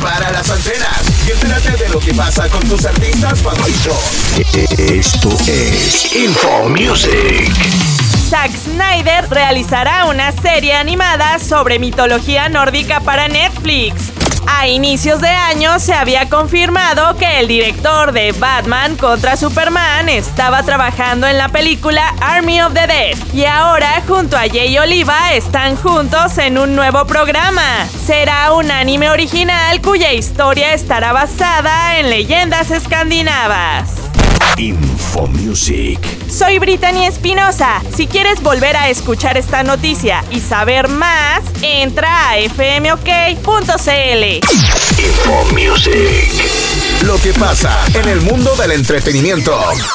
Prepara las antenas y entérate de lo que pasa con tus artistas favoritos. Esto es Info Music. Zack Snyder realizará una serie animada sobre mitología nórdica para Netflix. A inicios de año se había confirmado que el director de Batman contra Superman estaba trabajando en la película Army of the Dead y ahora junto a Jay Oliva están juntos en un nuevo programa. Será un anime original cuya historia estará basada en leyendas escandinavas. Info Music. Soy Brittany Espinosa. Si quieres volver a escuchar esta noticia y saber más, entra a fmok.cl. Info Music. Lo que pasa en el mundo del entretenimiento.